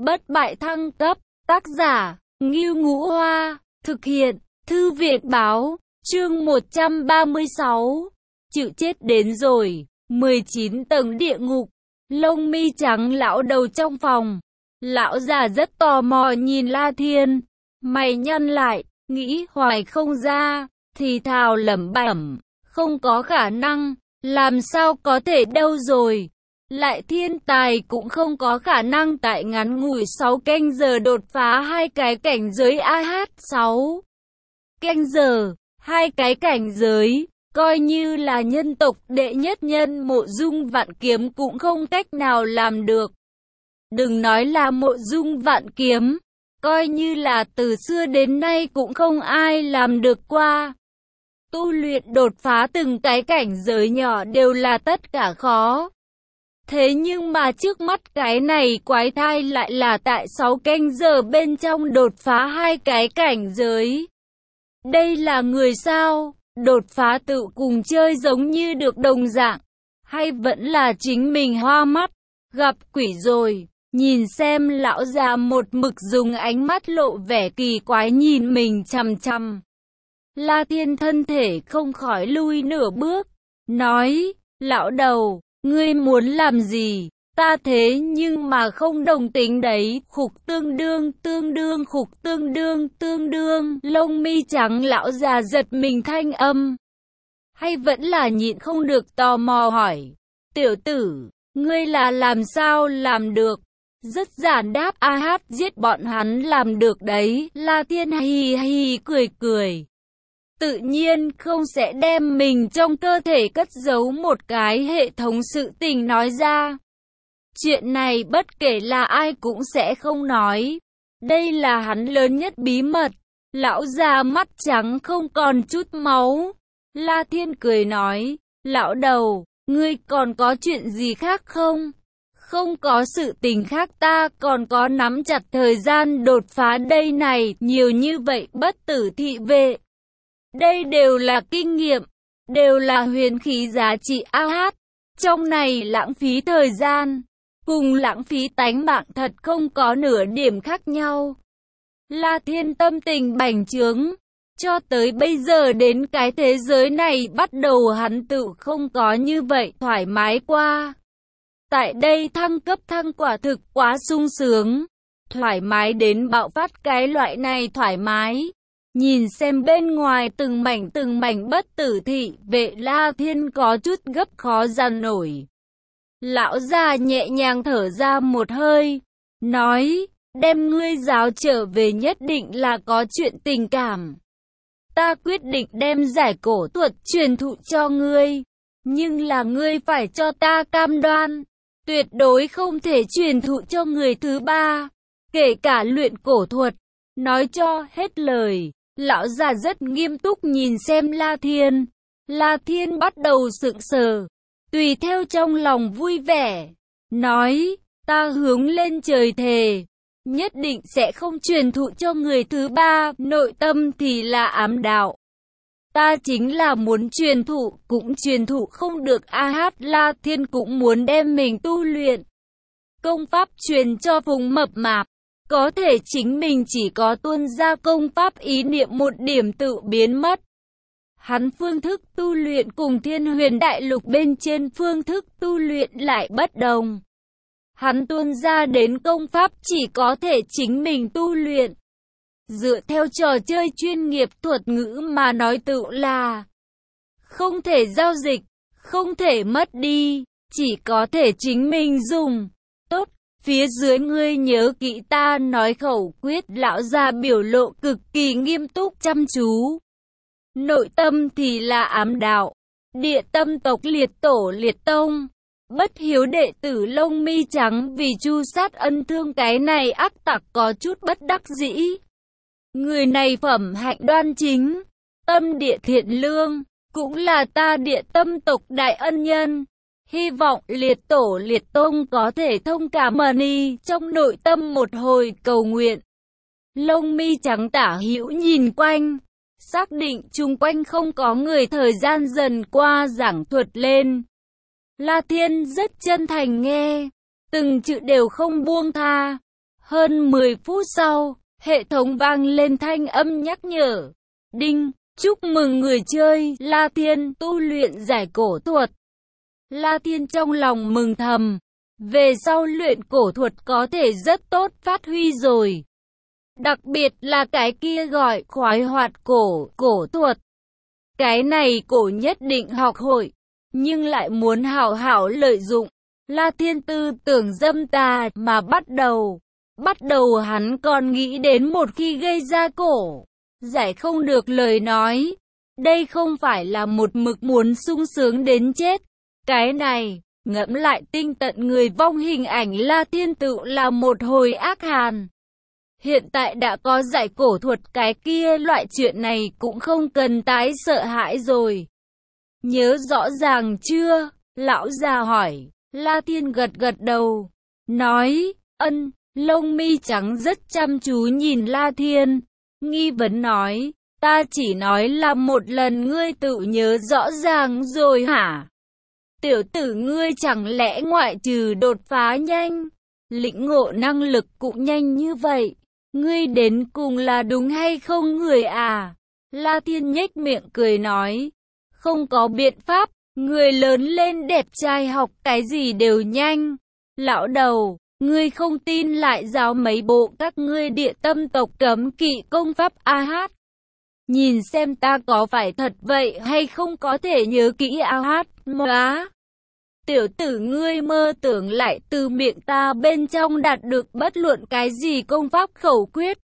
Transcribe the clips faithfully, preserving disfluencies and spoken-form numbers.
bất bại thăng cấp, tác giả, Ngưu Ngũ Hoa, thực hiện, Thư viện báo, chương một trăm ba mươi sáu, chịu chết đến rồi, mười chín tầng địa ngục, lông mi trắng lão đầu trong phòng, lão già rất tò mò nhìn La Thiên, mày nhăn lại, nghĩ hoài không ra, thì thào lẩm bẩm, không có khả năng, làm sao có thể đâu rồi. Lại thiên tài cũng không có khả năng tại ngắn ngủi sáu canh giờ đột phá hai cái cảnh giới a hát sáu. Canh giờ, hai cái cảnh giới, coi như là nhân tộc đệ nhất nhân Mộ Dung Vạn Kiếm cũng không cách nào làm được. Đừng nói là Mộ Dung Vạn Kiếm, coi như là từ xưa đến nay cũng không ai làm được qua. Tu luyện đột phá từng cái cảnh giới nhỏ đều là tất cả khó. Thế nhưng mà trước mắt cái này quái thai lại là tại sáu canh giờ bên trong đột phá hai cái cảnh giới. Đây là người sao? Đột phá tự cùng chơi giống như được đồng dạng. Hay vẫn là chính mình hoa mắt, gặp quỷ rồi. Nhìn xem lão già một mực dùng ánh mắt lộ vẻ kỳ quái nhìn mình chằm chằm. La Thiên thân thể không khỏi lui nửa bước. Nói, lão đầu, ngươi muốn làm gì? Ta thế nhưng mà không đồng tính đấy. Khục tương đương, tương đương, khục tương đương, tương đương. Lông mi trắng lão già giật mình thanh âm. Hay vẫn là nhịn không được tò mò hỏi. Tiểu tử, ngươi là làm sao làm được? Rất giản đáp, a hát giết bọn hắn làm được đấy. La Thiên hì hì cười cười. Tự nhiên không sẽ đem mình trong cơ thể cất giấu một cái hệ thống sự tình nói ra. Chuyện này bất kể là ai cũng sẽ không nói. Đây là hắn lớn nhất bí mật. Lão già mắt trắng không còn chút máu. La Thiên cười nói, lão đầu, ngươi còn có chuyện gì khác không? Không có sự tình khác, ta còn có nắm chặt thời gian đột phá đây này, nhiều như vậy bất tử thị vệ. Đây đều là kinh nghiệm, đều là huyền khí giá trị a hát. Trong này lãng phí thời gian, cùng lãng phí tánh mạng thật không có nửa điểm khác nhau. La Thiên tâm tình bành trướng. Cho tới bây giờ đến cái thế giới này bắt đầu hắn tự không có như vậy thoải mái qua. Tại đây thăng cấp thăng quả thực quá sung sướng. Thoải mái đến bạo phát cái loại này thoải mái. Nhìn xem bên ngoài từng mảnh từng mảnh bất tử thị vệ, La Thiên có chút gấp khó dằn nổi. Lão già nhẹ nhàng thở ra một hơi, nói, đem ngươi giáo trở về nhất định là có chuyện tình cảm. Ta quyết định đem giải cổ thuật truyền thụ cho ngươi, nhưng là ngươi phải cho ta cam đoan, tuyệt đối không thể truyền thụ cho người thứ ba, kể cả luyện cổ thuật. Nói cho hết lời, lão già rất nghiêm túc nhìn xem La Thiên. La Thiên bắt đầu sững sờ, tùy theo trong lòng vui vẻ, nói, ta hướng lên trời thề, nhất định sẽ không truyền thụ cho người thứ ba, nội tâm thì là ám đạo. Ta chính là muốn truyền thụ, cũng truyền thụ không được a hát. La Thiên cũng muốn đem mình tu luyện công pháp truyền cho Phùng Mập Mạp. Có thể chính mình chỉ có tuôn ra công pháp, ý niệm một điểm tự biến mất. Hắn phương thức tu luyện cùng Thiên Huyền Đại Lục bên trên phương thức tu luyện lại bất đồng. Hắn tuôn ra đến công pháp chỉ có thể chính mình tu luyện. Dựa theo trò chơi chuyên nghiệp thuật ngữ mà nói tự là không thể giao dịch, không thể mất đi, chỉ có thể chính mình dùng. Tốt, phía dưới ngươi nhớ kỹ ta nói khẩu quyết. Lão già biểu lộ cực kỳ nghiêm túc chăm chú. Nội tâm thì là ám đạo. Địa tâm tộc liệt tổ liệt tông. Bất hiếu đệ tử lông mi trắng vì chu sát ân thương cái này ác tặc có chút bất đắc dĩ. Người này phẩm hạnh đoan chính, tâm địa thiện lương, cũng là ta địa tâm tộc đại ân nhân. Hy vọng liệt tổ liệt tông có thể thông cảm mani, trong nội tâm một hồi cầu nguyện. Lông mi trắng tả hữu nhìn quanh, xác định chung quanh không có người, thời gian dần qua giảng thuật lên. La Thiên rất chân thành nghe, từng chữ đều không buông tha. Hơn mười phút sau, hệ thống vang lên thanh âm nhắc nhở. Đinh, chúc mừng người chơi La Thiên tu luyện giải cổ thuật. La Thiên trong lòng mừng thầm. Về sau luyện cổ thuật có thể rất tốt phát huy rồi. Đặc biệt là cái kia gọi khoái hoạt cổ, cổ thuật. Cái này cổ nhất định học hội, nhưng lại muốn hảo hảo lợi dụng. La Thiên tư tưởng dâm tà mà bắt đầu. Bắt đầu hắn còn nghĩ đến một khi gây ra cổ, giải không được lời nói. Đây không phải là một mực muốn sung sướng đến chết. Cái này, ngẫm lại tinh tận người vong hình ảnh La Thiên tự là một hồi ác hàn. Hiện tại đã có giải cổ thuật cái kia loại chuyện này cũng không cần tái sợ hãi rồi. Nhớ rõ ràng chưa? Lão già hỏi. La Thiên gật gật đầu. Nói, ân, lông mi trắng rất chăm chú nhìn La Thiên. Nghi vấn nói, ta chỉ nói là một lần ngươi tự nhớ rõ ràng rồi hả? Tiểu tử ngươi chẳng lẽ ngoại trừ đột phá nhanh, lĩnh ngộ năng lực cũng nhanh như vậy? Ngươi đến cùng là đúng hay không người à? La Thiên nhếch miệng cười nói, không có biện pháp, người lớn lên đẹp trai học cái gì đều nhanh. Lão đầu, ngươi không tin lại giáo mấy bộ các ngươi địa tâm tộc cấm kỵ công pháp a hát. Nhìn xem ta có phải thật vậy hay không có thể nhớ kỹ a hát mà. Tiểu tử ngươi mơ tưởng lại từ miệng ta bên trong đạt được bất luận cái gì công pháp khẩu quyết.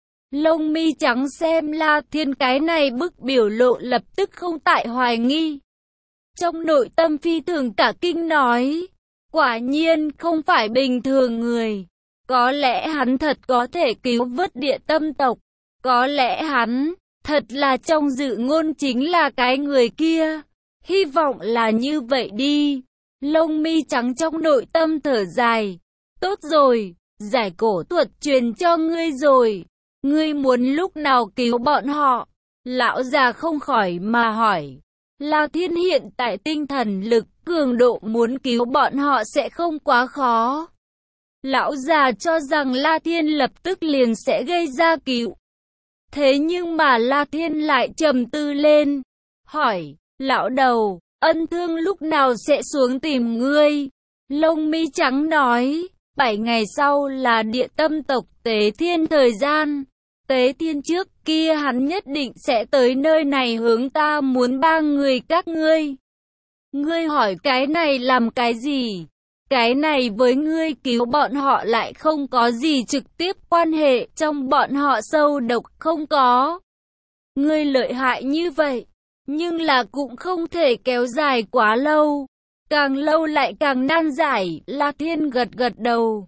Lông mi trắng xem La Thiên cái này bức biểu lộ lập tức không tại hoài nghi. Trong nội tâm phi thường cả kinh nói, quả nhiên không phải bình thường người. Có lẽ hắn thật có thể cứu vớt địa tâm tộc. Có lẽ hắn, thật là trong dự ngôn chính là cái người kia. Hy vọng là như vậy đi. Lông mi trắng trong nội tâm thở dài. Tốt rồi, giải cổ thuật truyền cho ngươi rồi. Ngươi muốn lúc nào cứu bọn họ? Lão già không khỏi mà hỏi. La Thiên hiện tại tinh thần lực cường độ muốn cứu bọn họ sẽ không quá khó. Lão già cho rằng La Thiên lập tức liền sẽ gây ra cứu. Thế nhưng mà La Thiên lại trầm tư lên. Hỏi, lão đầu, ân thương lúc nào sẽ xuống tìm ngươi? Lông mi trắng nói, bảy ngày sau là địa tâm tộc Tế Thiên thời gian. Tế Thiên trước kia hắn nhất định sẽ tới nơi này hướng ta muốn ba người các ngươi. Ngươi hỏi cái này làm cái gì? Cái này với ngươi cứu bọn họ lại không có gì trực tiếp quan hệ, trong bọn họ sâu độc không có. Ngươi lợi hại như vậy, nhưng là cũng không thể kéo dài quá lâu. Càng lâu lại càng nan giải. La Thiên gật gật đầu.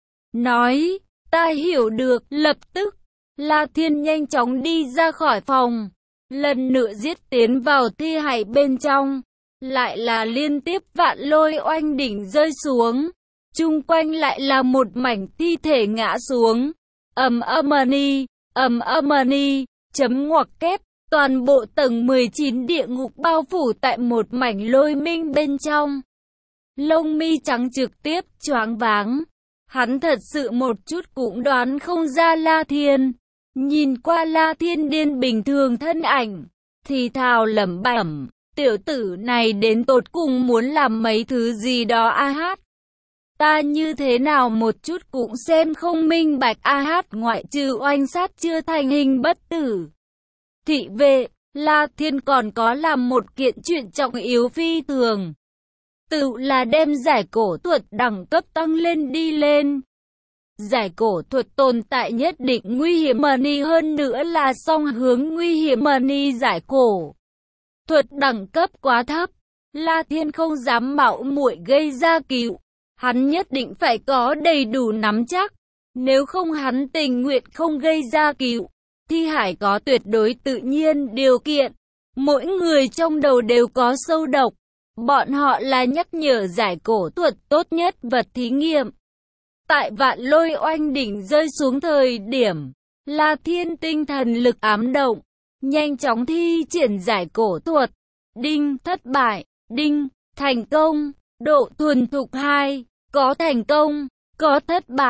Nói, ta hiểu được, lập tức. La Thiên nhanh chóng đi ra khỏi phòng. Lần nữa giết tiến vào thi hải bên trong. Lại là liên tiếp vạn lôi oanh đỉnh rơi xuống. Chung quanh lại là một mảnh thi thể ngã xuống. Ầm âm-ni, ầm âm-ni, chấm ngoặc kép. Toàn bộ tầng mười chín địa ngục bao phủ tại một mảnh lôi minh bên trong. Lông mi trắng trực tiếp choáng váng. Hắn thật sự một chút cũng đoán không ra La Thiên. Nhìn qua La Thiên điên bình thường thân ảnh, thì thào lẩm bẩm, tiểu tử này đến tột cùng muốn làm mấy thứ gì đó a hát. Ta như thế nào một chút cũng xem không minh bạch a hát ngoại trừ oanh sát chưa thành hình bất tử. Thị vệ, La Thiên còn có làm một kiện chuyện trọng yếu phi thường. Tự là đem giải cổ thuật đẳng cấp tăng lên đi lên. Giải cổ thuật tồn tại nhất định nguy hiểm ni hơn nữa là song hướng nguy hiểm ni giải cổ. Thuật đẳng cấp quá thấp, La Thiên không dám mạo muội gây ra cứu. Hắn nhất định phải có đầy đủ nắm chắc. Nếu không hắn tình nguyện không gây ra cứu. Thi hải có tuyệt đối tự nhiên điều kiện. Mỗi người trong đầu đều có sâu độc. Bọn họ là nhắc nhở giải cổ thuật tốt nhất vật thí nghiệm. Tại vạn lôi oanh đỉnh rơi xuống thời điểm, La Thiên tinh thần lực ám động, nhanh chóng thi triển giải cổ thuật. Đinh, thất bại, đinh, thành công, độ thuần thục hai, có thành công, có thất bại,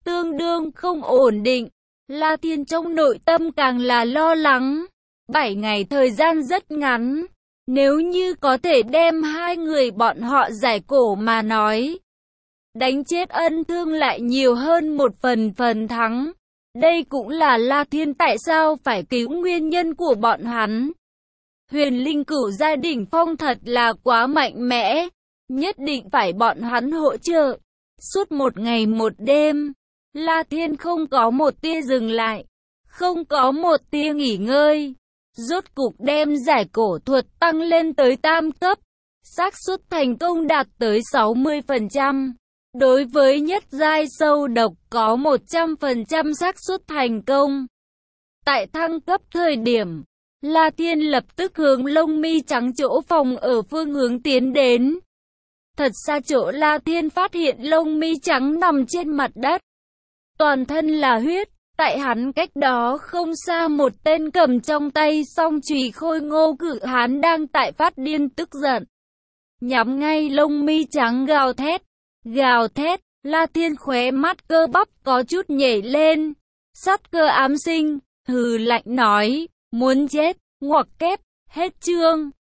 tương đương không ổn định. La Thiên trong nội tâm càng là lo lắng. Bảy ngày thời gian rất ngắn. Nếu như có thể đem hai người bọn họ giải cổ mà nói, đánh chết Ân Thương lại nhiều hơn một phần phần thắng. Đây cũng là La Thiên tại sao phải cứu nguyên nhân của bọn hắn. Huyền Linh Cửu gia đỉnh phong thật là quá mạnh mẽ, nhất định phải bọn hắn hỗ trợ. Suốt một ngày một đêm, La Thiên không có một tia dừng lại, không có một tia nghỉ ngơi. Rốt cục đem giải cổ thuật tăng lên tới tam cấp, xác suất thành công đạt tới sáu mươi phần trăm. Đối với nhất giai sâu độc có một trăm phần trăm xác suất thành công. Tại thăng cấp thời điểm, La Thiên lập tức hướng lông mi trắng chỗ phòng ở phương hướng tiến đến. Thật xa chỗ La Thiên phát hiện lông mi trắng nằm trên mặt đất. Toàn thân là huyết, tại hắn cách đó không xa một tên cầm trong tay song chùy khôi ngô cự hán đang tại phát điên tức giận. Nhắm ngay lông mi trắng gào thét, gào thét, La Thiên khóe mắt cơ bắp có chút nhảy lên. Sát cơ ám sinh, hừ lạnh nói, muốn chết, ngoặc kép, hết chương.